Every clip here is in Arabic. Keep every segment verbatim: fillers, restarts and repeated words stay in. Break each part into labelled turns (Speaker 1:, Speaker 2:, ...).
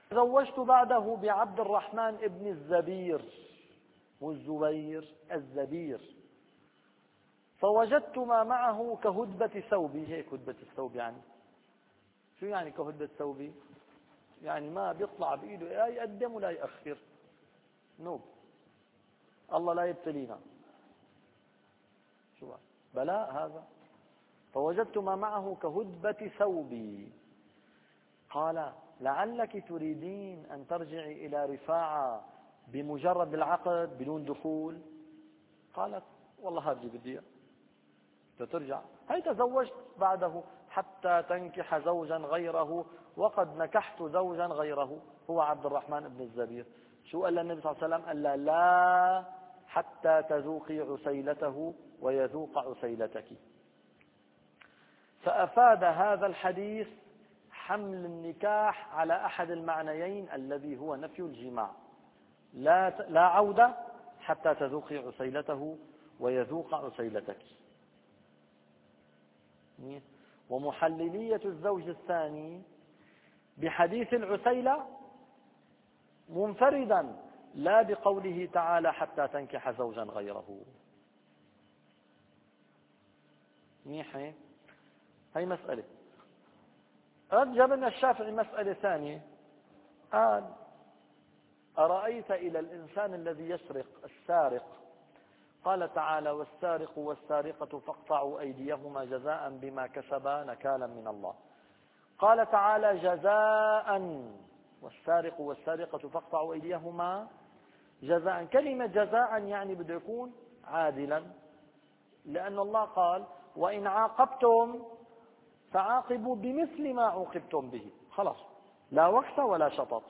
Speaker 1: تزوجت بعده بعبد الرحمن ابن الزبير والزبير الزبير، فوجدت ما معه كهدبة ثوبي. هيك هدبة الثوب يعني شو يعني كهدبة ثوبي؟ يعني ما بيطلع بإيده لا يقدم ولا يأخر، نوب. الله لا يبتلينا. شو بلاء هذا. فوجدت ما معه كهدبة ثوبي. قال لعلك تريدين أن ترجعي إلى رفاعة بمجرد العقد بدون دخول؟ قالت والله هذه بدي ترجع. هي تزوجت بعده حتى تنكح زوجا غيره، وقد نكحت زوجا غيره هو عبد الرحمن بن الزبير. شو قال النبي صلى الله عليه وسلم؟ قال لا, لا حتى تذوقي عسيلته ويذوق عسيلتك. فأفاد هذا الحديث حمل النكاح على أحد المعنيين الذي هو نفي الجماع. لا لا عودة حتى تذوقي عسيلته ويذوق عسيلتك. ومحللية الزوج الثاني بحديث العسيلة منفردا، لا بقوله تعالى حتى تنكح زوجا غيره. منيحة هي مسألة. رجب لنا الشافعي مسألة ثانية، قال أرأيت إلى الإنسان الذي يسرق السارق، قال تعالى والسارق والسارقة فاقطعوا أيديهما جزاء بما كسبا نكالا من الله. قال تعالى جزاء والسارق والسارقة فاقطعوا أيديهما جزاء. كلمة جزاء يعني بده يكون عادلا، لأن الله قال وإن عاقبتم فعاقبوا بمثل ما عوقبتم به. خلاص لا وقت ولا شطط.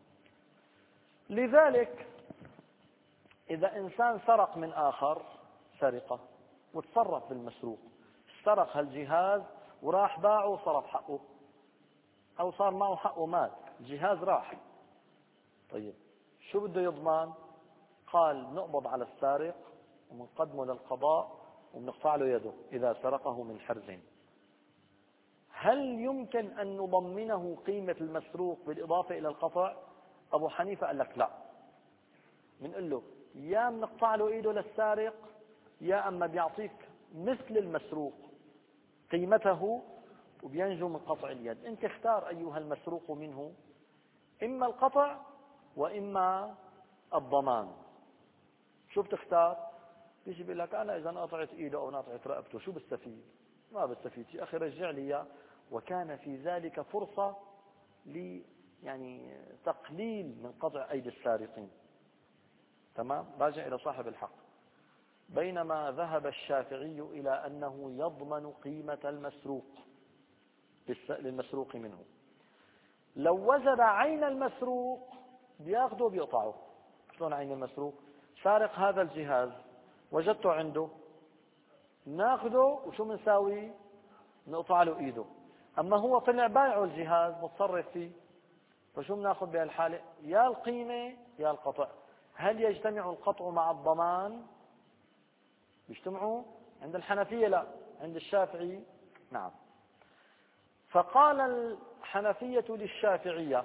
Speaker 1: لذلك إذا إنسان سرق من آخر سرقة وتصرف بالمسروق، سرق هالجهاز وراح باعه وصرف حقه، أو صار معه حقه مات، الجهاز راح، طيب شو بده يضمن؟ قال نقبض على السارق ومنقدمه للقضاء ومنقطع له يده إذا سرقه من حرز. هل يمكن أن نضمنه قيمة المسروق بالإضافة إلى القطع؟ أبو حنيفة قال لك لا، بنقول له يا منقطع له إيده للسارق، يا أما بيعطيك مثل المسروق قيمته وبينجو من قطع اليد. أنت اختار أيها المسروق منه، إما القطع وإما الضمان. شو بتختار؟ بيجي بيقول لك أنا إذا قطعت إيده أو قطعت رقبته شو بستفيد؟ ما بستفيد شيء، أخي رجع لي إياه. وكان في ذلك فرصة ل يعني تقليل من قطع أيدي السارقين. تمام، راجع إلى صاحب الحق. بينما ذهب الشافعي إلى أنه يضمن قيمة المسروق للمسروق منه. لو وجد عين المسروق بياخده بيقطعه. شلون عين المسروق؟ سارق هذا الجهاز وجدته عنده، ناخده وشو منساوي؟ نقطع له ايده. اما هو طلع بايعه الجهاز متصرف فيه، فشو بناخذ بهالحالة؟ يا القيمة يا القطع. هل يجتمع القطع مع الضمان؟ بيجتمعوا؟ عند الحنفية لا، عند الشافعي نعم. فقال الحنفية للشافعية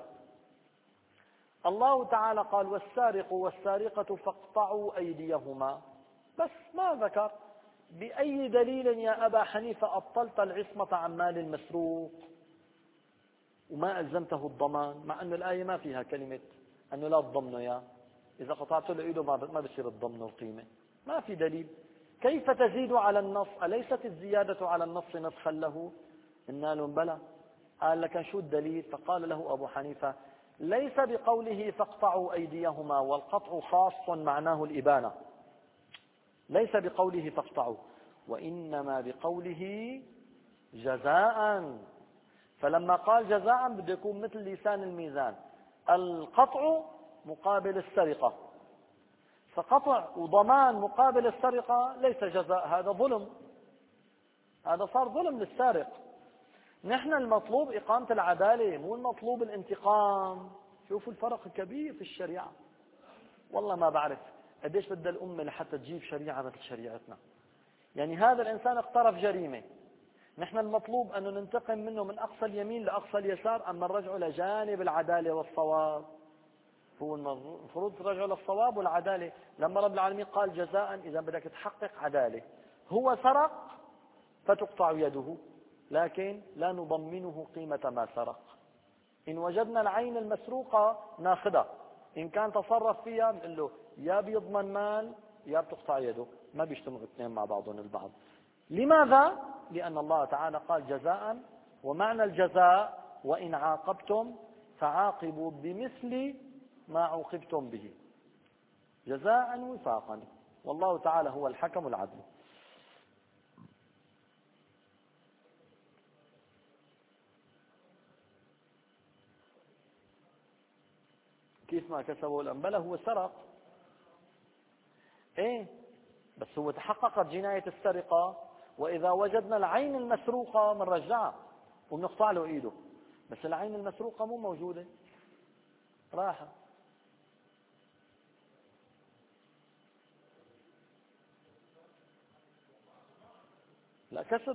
Speaker 1: الله تعالى قال والسارق والسارقة فاقطعوا أيديهما، بس ما ذكر بأي دليل يا أبا حنيفة أبطلت العصمة عن مال المسروق وما ألزمته الضمان، مع أن الآية ما فيها كلمة أنه لا تضمنه، يا إذا قطعت له إيده ما بصير الضمن والقيمة، ما في دليل. كيف تزيد على النص؟ أليست الزيادة على النص نسخا له؟ إنا لهم بلى. قال لك شو الدليل؟ فقال له أبو حنيفة ليس بقوله فاقطعوا أيديهما والقطع خاص معناه الإبانة، ليس بقوله فاقطعوا، وإنما بقوله جزاء. فلما قال جزاء بده يكون مثل لسان الميزان، القطع مقابل السرقة، فقطع وضمان مقابل السرقة ليس جزاء، هذا ظلم، هذا صار ظلم للسارق. نحن المطلوب إقامة العدالة، مو المطلوب الانتقام. شوفوا الفرق كبير في الشريعة. والله ما بعرف قديش بدها الأمة لحتى تجيب شريعة مثل شريعتنا. يعني هذا الإنسان اقترف جريمة، نحن المطلوب أن ننتقم منه من أقصى اليمين لأقصى اليسار، أما الرجع لجانب العدالة والصواب. هو المفروض ترجعوا للصواب والعدالة. لما رب العالمين قال جزاء، إذا بدك تحقق عدالة، هو سرق فتقطع يده، لكن لا نضمنه قيمة ما سرق. إن وجدنا العين المسروقة ناخذها، إن كان تصرف فيها بنقول له يا بيضمن مال يا بتقطع يده، ما بيجتمعوا الاثنين مع بعضهم البعض. لماذا؟ لأن الله تعالى قال جزاء، ومعنى الجزاء وإن عاقبتم فعاقبوا بمثل ما عوقبتم به، جزاء وفاقا، والله تعالى هو الحكم العدل. كيف ما كسبوا الأنبلة؟ هو سرق، ايه، بس هو تحققت جناية السرقة، وإذا وجدنا العين المسروقة بنرجعها وبنقطع له إيده، بس العين المسروقة مو موجودة، راحة. لا كسب.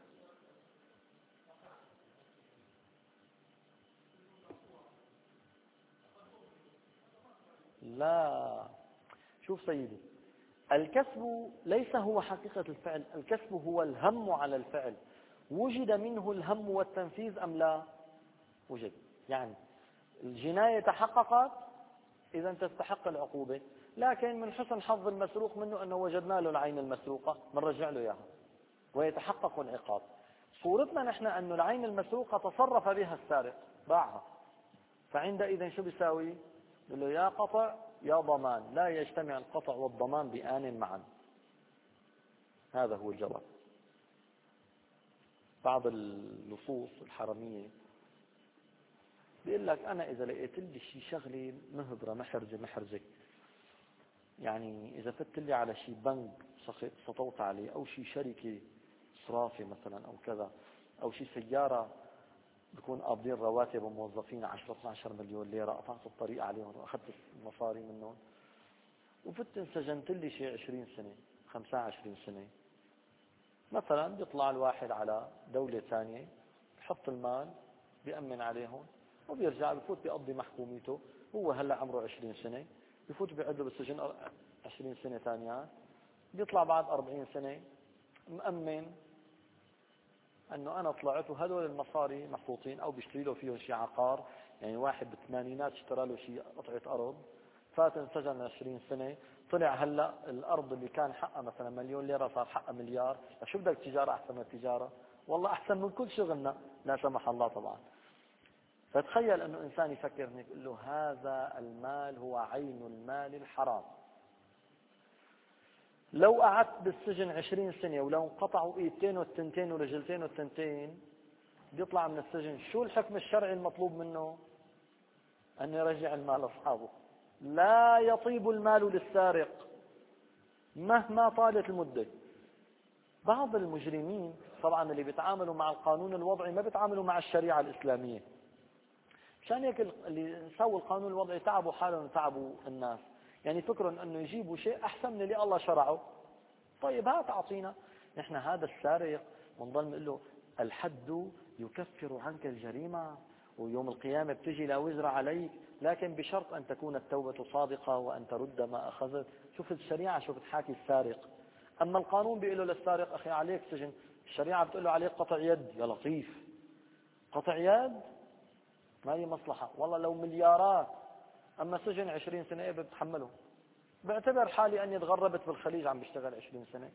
Speaker 1: لا، شوف سيدي، الكسب ليس هو حقيقة الفعل، الكسب هو الهم على الفعل. وجد منه الهم والتنفيذ أم لا؟ وجد. يعني الجناية تحققت، إذا تستحق العقوبة، لكن من حسن حظ المسروق منه أنه وجدنا له العين المسروقة بنرجع له إياها ويتحقق العقاب. صورتنا نحن أن العين المسروقة تصرف بها السارق، باعها، فعندئذ شو بيساوي؟ يقول له يا قطع يا ضمان، لا يجتمع القطع والضمان بآن معا. هذا هو الجواب. بعض اللصوص الحرمية بيقول لك أنا إذا لقيت لي شيء شغلة مهبرة محرجة محرجة، يعني إذا فت لي على شيء بنك سطوت عليه، أو شيء شركة صرافة مثلا أو كذا، أو شيء سيارة بكون قابضين رواتب وموظفين عشرة اثني عشر مليون ليرة، قطعت الطريق عليهم وأخذت المصاري منهم، وفت انسجنت لي شيء عشرين سنة خمسة وعشرين سنة مثلا، بيطلع الواحد على دولة ثانية بحط المال بيأمن عليهم وبيرجع بفوت بيقضي محكوميته. هو هلا عمره عشرين سنة، بفوت بيقعده بالسجن عشرين سنة ثانيات، بيطلع بعد أربعين سنة مأمن أنه أنا طلعت وهدول المصاري محطوطين، أو بيشتري له فيهم شيء عقار. يعني واحد بالثمانينات اشترى له شيء قطعة أرض، فات انسجن عشرين سنة، طلع هلا الأرض اللي كان حقها مثلا مليون ليرة صار حقها مليار. شو بدك تجارة أحسن من التجارة؟ والله أحسن من كل شغلنا، لا سمح الله طبعا. فتخيل أنه إنسان يفكر هيك، يقول له هذا المال هو عين المال الحرام. لو قعدت بالسجن عشرين سنة ولو انقطعوا ايدتين والتنتين ورجلتين والتنتين، بيطلع من السجن شو الحكم الشرعي المطلوب منه؟ أن يرجع المال لأصحابه. لا يطيب المال للسارق مهما طالت المدة. بعض المجرمين طبعا اللي بيتعاملوا مع القانون الوضعي ما بيتعاملوا مع الشريعة الإسلامية، مشان هيك اللي سووا القانون الوضعي تعبوا حالهم وتعبوا الناس. يعني فكرهم أنه يجيبوا شيء أحسن من اللي الله شرعه. طيب هات أعطينا نحن هذا السارق، ونضل نقول له الحد يكفر عنك الجريمة، ويوم القيامة بتجي لا وزر عليك، لكن بشرط أن تكون التوبة صادقة وأن ترد ما أخذت. شوف الشريعة شو بتحاكي السارق. أما القانون بيقول له للسارق أخي عليك سجن، الشريعة بتقول له عليك قطع يد. يا لطيف، قطع يد ما هي مصلحة والله لو مليارات، أما سجن عشرين سنة بتحمله. بعتبر حالي أني تغربت بالخليج عم بشتغل عشرين سنة،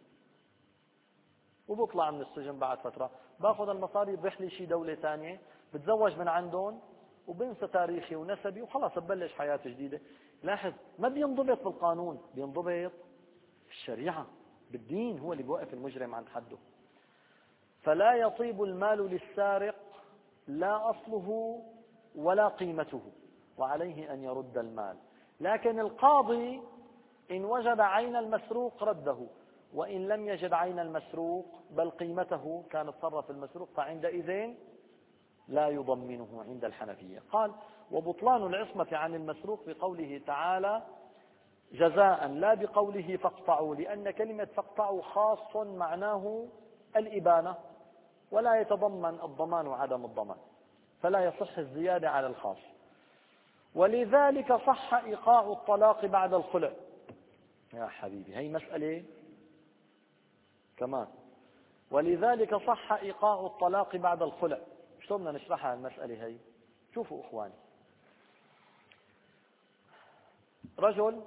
Speaker 1: وبطلع من السجن بعد فترة باخذ المصاري برح لي شي دولة ثانية، بتزوج من عندهم وبنسى تاريخي ونسبي وخلاص ببلش حياة جديدة. لاحظ ما بينضبط بالقانون، بينضبط بالشريعة، بالدين هو اللي بيوقف المجرم عن حده. فلا يطيب المال للسارق لا أصله ولا قيمته، وعليه أن يرد المال. لكن القاضي إن وجد عين المسروق رده، وإن لم يجد عين المسروق بل قيمته كان تصرف المسروق فعندئذ لا يضمنه عند الحنفية. قال وبطلان العصمة عن المسروق بقوله تعالى جزاء، لا بقوله فاقطعوا، لأن كلمة فاقطعوا خاص معناه الإبانة، ولا يتضمن الضمان وعدم الضمان، فلا يصح الزيادة على الخاص. ولذلك صح إيقاع الطلاق بعد الخلع. يا حبيبي هي مسألة كمان. ولذلك صح إيقاع الطلاق بعد الخلع. شلون بدنا نشرحها المسألة هي؟ شوفوا إخواني، رجل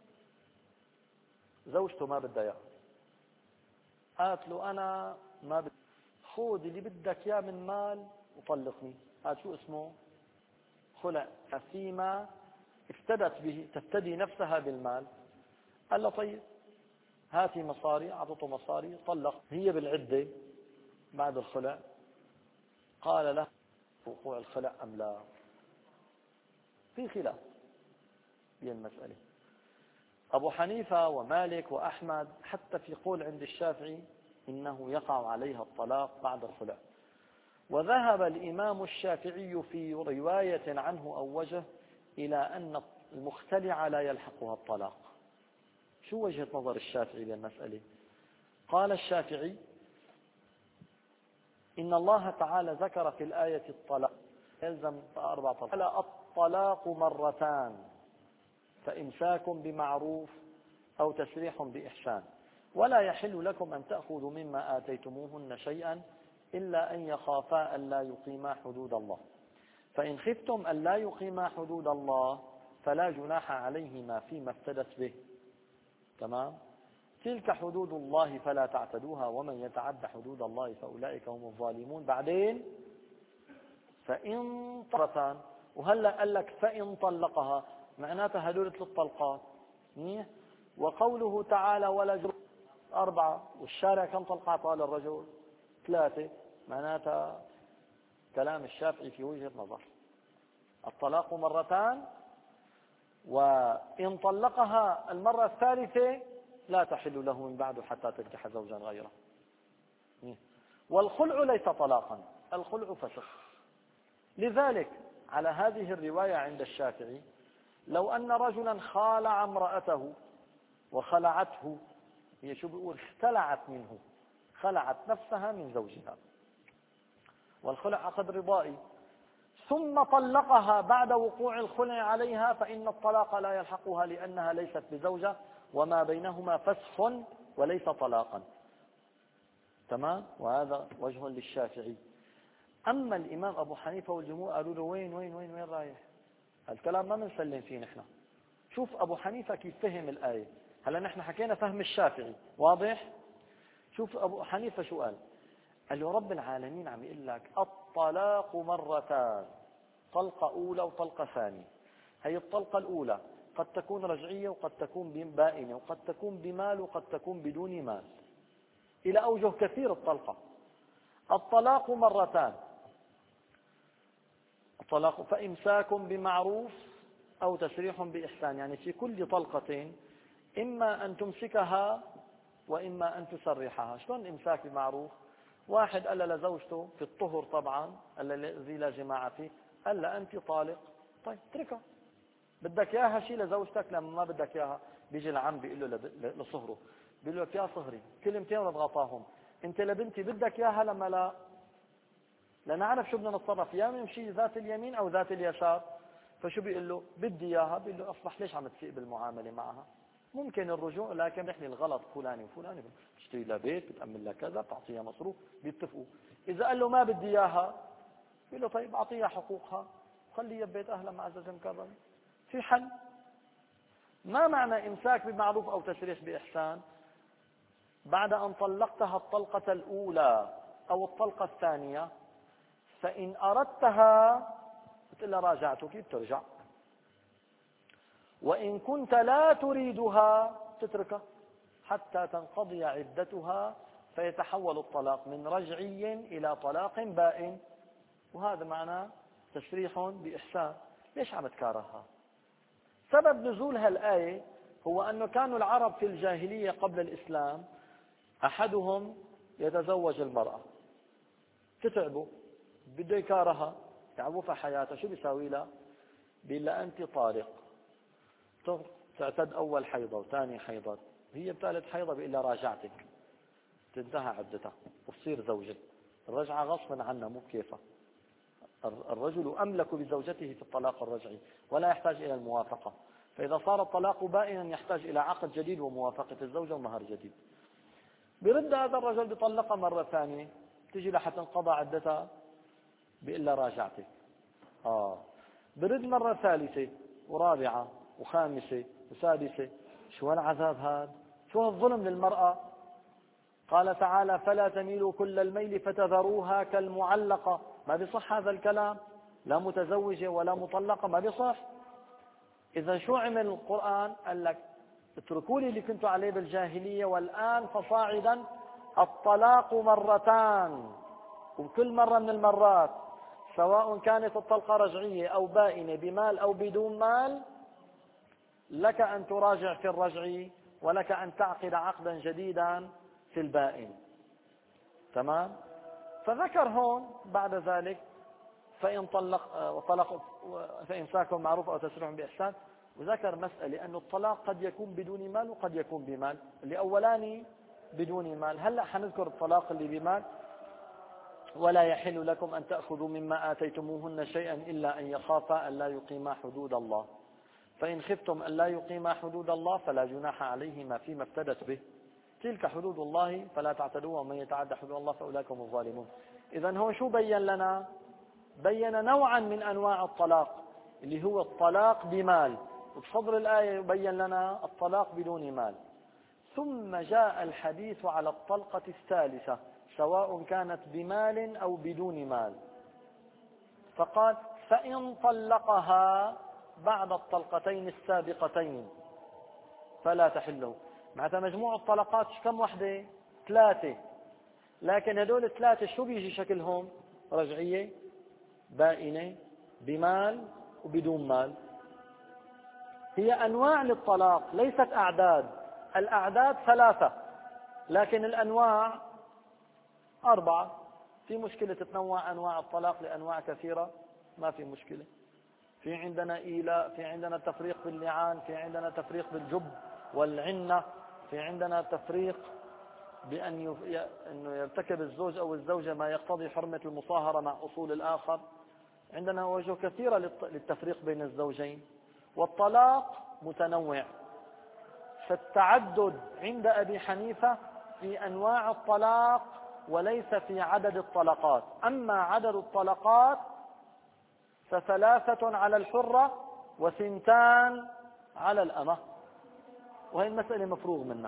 Speaker 1: زوجته ما بدها إياه، قالت له أنا ما بدي، خذ اللي بدك إياه من مال وطلقني. هذا شو اسمه؟ خلع. فيما افتدت به، تفتدي نفسها بالمال. قال له طيب هاتي مصاري، أعطته مصاري، طلق. هي بالعدة بعد الخلع، قال له وقوع الخلع أم لا؟ في خلاف في المسألة. أبو حنيفة ومالك وأحمد حتى في قول عند الشافعي إنه يقع عليها الطلاق بعد الخلع. وذهب الإمام الشافعي في رواية عنه أو وجه إلى أن المختلع لا يلحقها الطلاق. شو وجهة نظر الشافعي للمسألة؟ قال الشافعي إن الله تعالى ذكر في الآية الطلاق يلزم أربع طلاق. الطلاق مرتان فإمساك بمعروف أو تسريح بإحسان، ولا يحل لكم أن تأخذوا مما آتيتموهن شيئا إلا أن يخافا أن لا يقيما حدود الله، فإن خفتم أن لا يقيما حدود الله فلا جناح عليهما فيما افتدت به. تمام؟ تلك حدود الله فلا تعتدوها ومن يتعد حدود الله فأولئك هم الظالمون. بعدين فإن طلقتان، وهلا قال لك فإن طلقها، معناتها هدول ثلاث طلقات. وقوله تعالى ولا جناح أربعة، والشارع كم طلقة أعطى للرجل؟ ثلاثة. معناتها كلام الشافعي في وجهة نظر الطلاق مرتان، وإن طلقها المرة الثالثة لا تحل له من بعد حتى تنكح زوجا غيره. والخلع ليس طلاقا، الخلع فسخ. لذلك على هذه الرواية عند الشافعي لو أن رجلا خالع امرأته وخلعته، هي شو بيقول؟ اختلعت منه، خلعت نفسها من زوجها، والخلع عقد رضائي، ثم طلقها بعد وقوع الخلع عليها، فإن الطلاق لا يلحقها لأنها ليست بزوجة وما بينهما فسخ وليس طلاقا. تمام؟ وهذا وجه للشافعي. أما الإمام أبو حنيفة والجمهور قالوا له وين وين وين وين رايح؟ الكلام ما بنسلم فيه نحن. شوف أبو حنيفة كيف فهم الآية. هلا نحن حكينا فهم الشافعي واضح. شوف أبو حنيفة شو قال. قال له رب العالمين عم يقول لك الطلاق مرتان، طلقة أولى وطلقة ثانية. هي الطلقة الأولى قد تكون رجعية وقد تكون بائنة وقد تكون بمال وقد تكون بدون مال، إلى أوجه كثير الطلقة. الطلاق مرتان، الطلاق فإمساك بمعروف أو تسريح بإحسان، يعني في كل طلقة إما أن تمسكها وإما أن تسرحها. شلون إمساك بمعروف؟ واحد قال لزوجته في الطهر طبعا الذي لا جماعة فيه، قال لها أنت طالق، طيب اتركها. بدك إياها شيء لزوجتك، لما ما بدك إياها بيجي العم بيقول له لصهره، بيقول له يا صهري كلمتين وضغطاهم، أنت لبنتي بدك إياها لما لا لنعرف شو بدنا نتصرف، يا نمشي ذات اليمين أو ذات اليسار. فشو بيقول له؟ بدي إياها. بيقول له أصبح ليش عم تسيء بالمعاملة معها؟ ممكن الرجوع، لكن نحن الغلط فلاني وفلاني، بتشتري لها بيت، بتأمن لها كذا، بتعطيها مصروف، بيتفقوا. إذا قال له ما بدي إياها، بيقول له طيب أعطيها حقوقها، خليها ببيت أهلها معزز مكرم، في حل. ما معنى إمساك بمعروف أو تسريح بإحسان؟ بعد أن طلقتها الطلقة الأولى أو الطلقة الثانية، فإن أردتها قلت لها راجعتك، بترجع. وإن كنت لا تريدها تتركها حتى تنقضي عدتها، فيتحول الطلاق من رجعي إلى طلاق بائن. وهذا معناه تسريح بإحسان. ليش عم تكارهها؟ سبب نزول هالآية هو أنه كانوا العرب في الجاهلية قبل الإسلام أحدهم يتزوج المرأة، تتعبه، بده يكارهها، تعبوا في حياتها، شو بيساوي لها؟ بيقول لها أنت طالق. تعتد أول حيضة وثاني حيضة، هي بثالث حيضة بيقول لها راجعتك، تنتهى عدتها وتصير زوجة. الرجعة غصبا عنها مو بكيفها. الرجل أملك بزوجته في الطلاق الرجعي ولا يحتاج إلى الموافقة، فإذا صار الطلاق بائنا يحتاج إلى عقد جديد وموافقة الزوجة ومهر جديد. برد هذا الرجل بيطلقها مرة ثانية، تجي لحتى انقضى عدتها بيقول لها راجعتك. آه برد مرة ثالثة ورابعة وخامسة وسادسة. شو هالعذاب هذا؟ شو هالظلم للمرأة؟ قال تعالى فلا تميلوا كل الميل فتذروها كالمعلقة. ما بيصح هذا الكلام، لا متزوجة ولا مطلقة ما بيصح. إذا شو عمل القرآن؟ قال لك اتركوا لي اللي كنتوا عليه بالجاهلية والآن فصاعدا الطلاق مرتان، وكل مرة من المرات سواء كانت الطلقة رجعية أو بائنة بمال أو بدون مال لك أن تراجع في الرجعي ولك أن تعقد عقدا جديدا في البائن. تمام؟ فذكر هون بعد ذلك فإن طلق وطلق فإمساك معروف أو تسريح بإحسان، وذكر مسألة أن الطلاق قد يكون بدون مال وقد يكون بمال. اللي أولاني بدون مال، هلأ حنذكر الطلاق اللي بمال. ولا يحل لكم أن تأخذوا مما آتيتموهن شيئا إلا أن يخافا أن لا يقيما حدود الله، فإن خفتم أن لا يقيما حدود الله فلا جناح عليهما فيما افتدت به، تلك حدود الله فلا تعتدوها ومن يتعدى حدود الله فأولئك هم الظالمون. إذن هو شو بين لنا؟ بين نوعا من أنواع الطلاق اللي هو الطلاق بمال، وبصدر الآية يبين لنا الطلاق بدون مال. ثم جاء الحديث على الطلقة الثالثة سواء كانت بمال أو بدون مال، فقال فإن طلقها بعد الطلقتين السابقتين فلا تحله. معناتها مجموع الطلقات كم وحدة؟ ثلاثة، لكن هدول الثلاثة شو بيجي شكلهم؟ رجعية، بائنة، بمال وبدون مال. هي أنواع للطلاق ليست أعداد. الأعداد ثلاثة لكن الأنواع أربعة. في مشكلة تتنوع أنواع الطلاق لأنواع كثيرة؟ ما في مشكلة. في عندنا إيلاء، في عندنا تفريق باللعان، في عندنا تفريق بالجب والعنة، في عندنا تفريق بأن أنه يرتكب الزوج أو الزوجة ما يقتضي حرمة المصاهرة مع أصول الآخر. عندنا وجه كثيرة للتفريق بين الزوجين. والطلاق متنوع، فالتعدد عند أبي حنيفة في أنواع الطلاق وليس في عدد الطلقات. أما عدد الطلقات فثلاثة على الحرة وثنتان على الأمة، وهي المسألة مفروغ منها.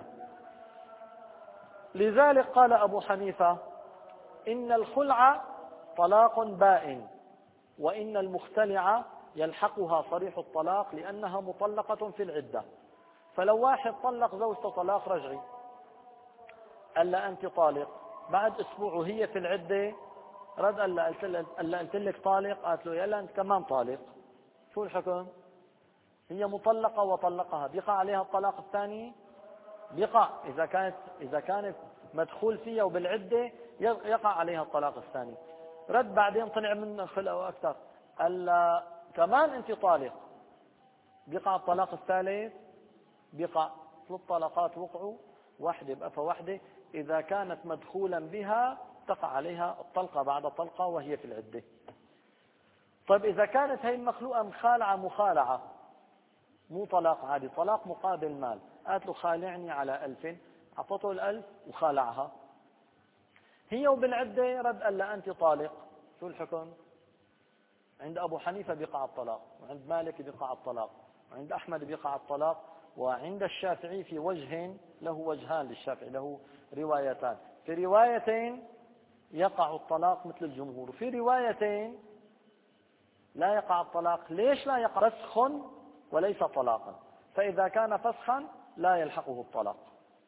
Speaker 1: لذلك قال أبو حنيفة إن الخلع طلاق بائن، وإن المختلع يلحقها صريح الطلاق لأنها مطلقة في العدة. فلو واحد طلق زوجته طلاق رجعي قال لها أنت طالق، بعد أسبوع وهي في العدة رد قال لها قلت لك طالق، قالت له يلا أنت كمان طالق، شو الحكم؟ هي مطلقة وطلقها، بيقع عليها الطلاق الثاني؟ بيقع. إذا كانت إذا كانت مدخول فيها وبالعدة يقع عليها الطلاق الثاني. رد بعدين طلع من خلقه وأكثر قال لها كمان أنت طالق، بيقع الطلاق الثالث؟ بيقع. ثلاث طلقات وقعوا، واحدة بقى فواحدة. إذا كانت مدخولا بها تقع عليها الطلقة بعد طلقة وهي في العدة. طيب إذا كانت هي المخلوقة مخالعة مخالعة مو طلاق عادي، طلاق مقابل مال، قالت له خالعني على ألف، أعطته الألف وخالعها، هي وبالعدة رد قال لها أنت طالق، شو الحكم؟ عند أبو حنيفة بيقع الطلاق، وعند مالك بيقع الطلاق، وعند أحمد بيقع الطلاق، وعند الشافعي في وجه له وجهان للشافعي، له روايتان، في روايتين يقع الطلاق مثل الجمهور، وفي روايتين لا يقع الطلاق. ليش لا يقع؟ فسخ وليس طلاقا، فإذا كان فسخا لا يلحقه الطلاق.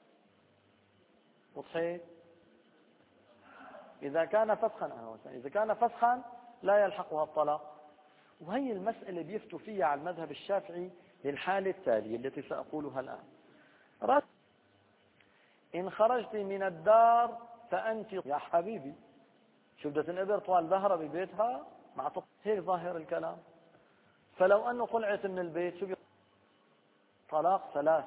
Speaker 1: وضحيت؟ إذا كان فسخا إذا كان فسخا لا يلحقها الطلاق. وهي المسألة بيفتوا فيها على المذهب الشافعي للحالة التالية التي سأقولها الآن. رد إن خرجت من الدار فأنت يا حبيبي، شو بدها تنقبر طوال ظهرها ببيتها؟ مع هيك ظاهر الكلام. فلو أنه طلعت من البيت شو بي... طلاق ثلاث،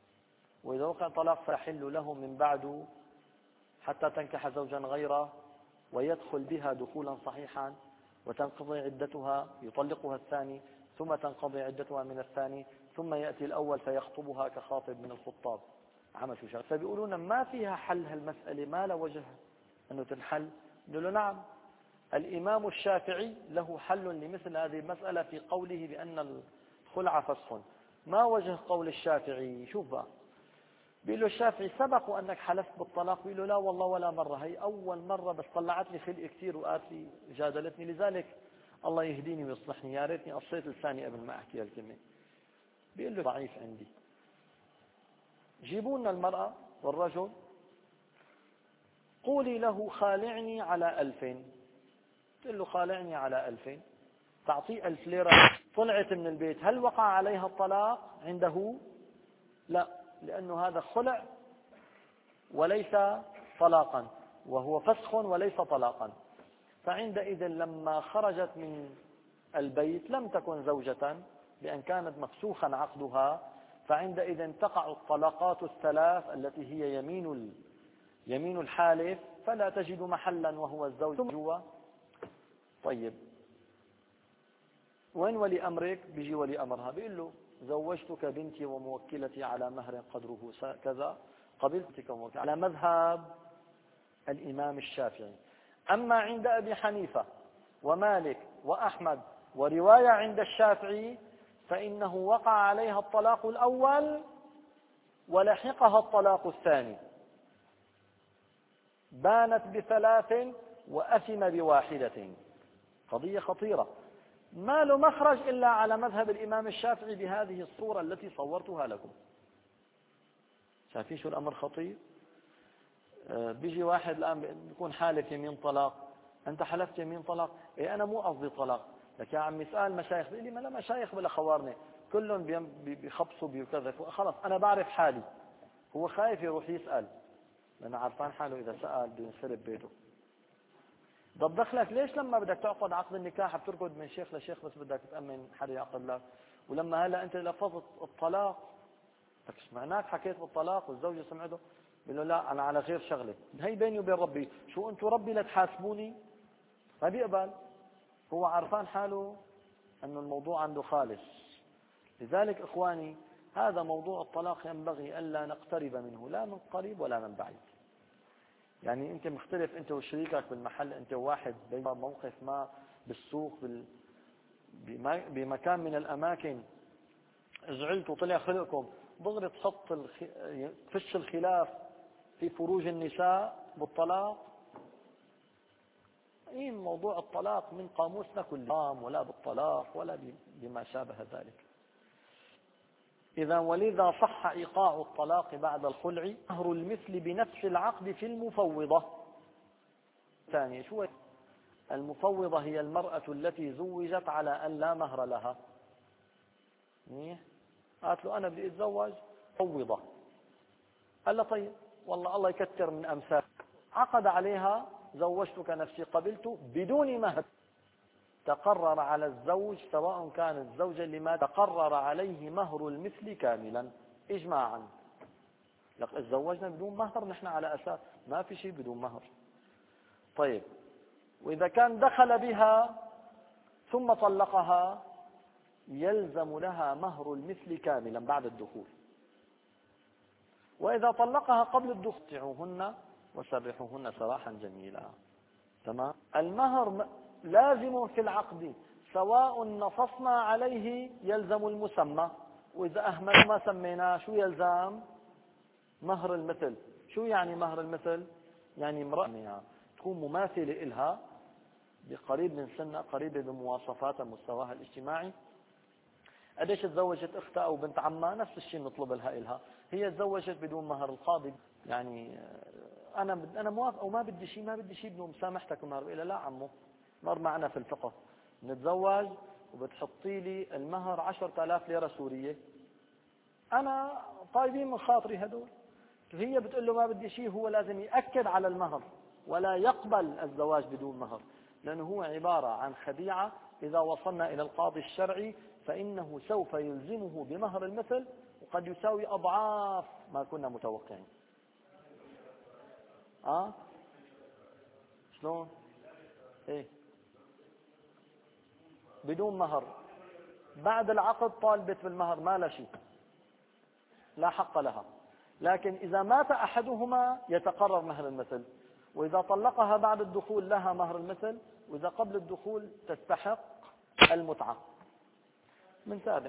Speaker 1: وإذا وقع طلاق فيحل له من بعده حتى تنكح زوجا غيره ويدخل بها دخولا صحيحا وتنقضي عدتها، يطلقها الثاني ثم تنقضي عدتها من الثاني، ثم يأتي الأول فيخطبها كخاطب من الخطاب. عمل شو شغل. فبيقولون ما فيها حل هالمسألة، ما له وجه أنه تنحل. نقول له نعم، الإمام الشافعي له حل لمثل هذه المسألة في قوله بأن الخلع فسخ. ما وجه قول الشافعي؟ شوف بقى، بيقول له الشافعي سبق أنك حلفت بالطلاق؟ بيقول له لا والله ولا مرة، هي أول مرة، بس طلعت لي خلق كثير وقالت لي جادلتني، لذلك الله يهديني ويصلحني، يا ريتني قصيت لساني قبل ما أحكي هالكلمة. بيقول له ضعيف عندي، جيبوا لنا المرأة والرجل، قولي له خالعني على ألفين. تقول له خالعني على ألفين، تعطيه ألف ليرة، طلعت من البيت، هل وقع عليها الطلاق عنده؟ لا، لأنه هذا خلع وليس طلاقا، وهو فسخ وليس طلاقا. فعندئذ لما خرجت من البيت لم تكن زوجة، لأن كانت مفسوخا عقدها، فعندئذ تقع الطلاقات الثلاث التي هي يمين يمين الحالف، فلا تجد محلا وهو الزوج جوا. طيب وين ولي أمرك؟ بيجي ولي أمرها بيقول له زوجتك بنتي وموكلتي على مهر قدره كذا، قبلتك وموكلتي، على مذهب الإمام الشافعي. أما عند أبي حنيفة ومالك وأحمد ورواية عند الشافعي فإنه وقع عليها الطلاق الأول ولحقها الطلاق الثاني، بانت بثلاث وأثم بواحدة. قضية خطيرة، ما له مخرج إلا على مذهب الإمام الشافعي بهذه الصورة التي صورتها لكم. شايفين شو الأمر خطير؟ آه بيجي واحد الآن بيكون حالف يمين طلاق، أنت حلفت يمين طلاق، إيه أنا مو قصدي طلاق، لك يا عمي اسأل مشايخ. بيقول لي ما لا مشايخ ولا خوارني، كلهم بيخبصوا بيكذا. خلص أنا بعرف حالي. هو خايف يروح يسأل لأنه عارفان حاله إذا سأل بده ينخرب بيته. طب دخلك ليش لما بدك تعقد عقد النكاح بتركض من شيخ لشيخ بس بدك تأمن حدا يعقد لك، ولما هلا أنت لفظت الطلاق سمعناك حكيت بالطلاق والزوجة سمعته، بيقول له لا أنا على غير شغلة، هي بيني وبين ربي، شو أنتوا ربي لا تحاسبوني؟ ما بيقبل، هو عارفان حاله أن الموضوع عنده خالص. لذلك إخواني هذا موضوع الطلاق ينبغي ألا نقترب منه لا من قريب ولا من بعيد. يعني أنت مختلف أنت وشريكك بالمحل، أنت واحد بين موقف ما بالسوق بال... بمكان من الأماكن زعلت وطلع خلقكم، دغري تحط الخ... فش الخلاف في فروج النساء بالطلاق. إيه موضوع الطلاق من قاموسنا كل ولا بالطلاق ولا بما شابه ذلك. إذا ولذا صح إيقاع الطلاق بعد الخلع مهر المثل بنفس العقد في المفوضة. ثانية شو المفوضة؟ هي المرأة التي زوجت على أن لا مهر لها. قالت له أنا بدي أتزوج فوضة، قال له طيب والله الله يكتر من أمثال، عقد عليها زوجتك نفسي قبلت بدون مهر. تقرر على الزوج سواء كانت زوجا لما تقرر عليه مهر المثل كاملا إجماعا. لقد تزوجنا بدون مهر نحن على أساس ما في شيء بدون مهر. طيب وإذا كان دخل بها ثم طلقها يلزم لها مهر المثل كاملا بعد الدخول. وإذا طلقها قبل الدخول متعوهن وسرحوهن سراحا جميلا. تمام. المهر لازم في العقد سواء نصصنا عليه يلزم المسمى، وإذا أهمل ما سميناه شو يلزم؟ مهر المثل. شو يعني مهر المثل؟ يعني امرأة تكون مماثلة إلها بقريب من سنة، قريبة بمواصفاتها مستواها الاجتماعي. قديش تزوجت اختها او بنت عمها نفس الشيء نطلب لها إلها. هي تزوجت بدون مهر، القاضي يعني انا انا موافق وما بدي شيء، ما بدي شيء بدون مسامحتك مهر. إلى لا عمو، مر معنا في الفقه نتزوج وبتحطي لي المهر عشرة آلاف ليرة سورية، انا طيبين من خاطري هدول. هي بتقول له ما بدي شيء، هو لازم يأكد على المهر ولا يقبل الزواج بدون مهر، لأنه هو عبارة عن خديعة. إذا وصلنا إلى القاضي الشرعي فإنه سوف يلزمه بمهر المثل وقد يساوي أضعاف ما كنا متوقعين. أه؟ شلون؟ إيه؟ بدون مهر. بعد العقد طالبت بالمهر ما لا شيء، لا حق لها. لكن إذا مات أحدهما يتقرر مهر المثل، وإذا طلقها بعد الدخول لها مهر المثل، وإذا قبل الدخول تستحق المتعة. من سابع.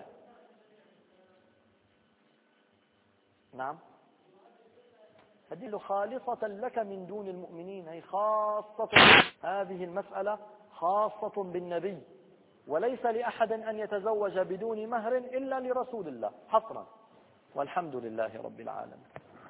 Speaker 1: نعم، هذه خالصة لك من دون المؤمنين، هي خاصة، هذه المسألة خاصة بالنبي، وليس لأحد أن يتزوج بدون مهر إلا لرسول الله حصرا. والحمد لله رب العالمين.